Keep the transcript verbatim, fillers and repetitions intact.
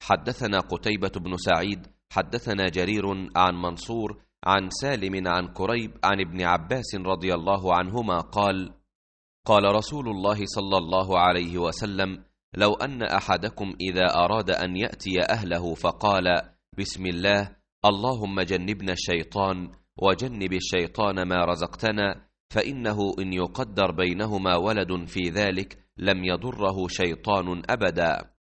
حدثنا قتيبة بن سعيد حدثنا جرير عن منصور عن سالم عن كريب عن ابن عباس رضي الله عنهما قال: قال رسول الله صلى الله عليه وسلم: لو أن أحدكم إذا أراد أن يأتي أهله فقال: بسم الله، اللهم جنبنا الشيطان وجنب الشيطان ما رزقتنا، فإنه إن يقدر بينهما ولد في ذلك لم يضره شيطان أبدا.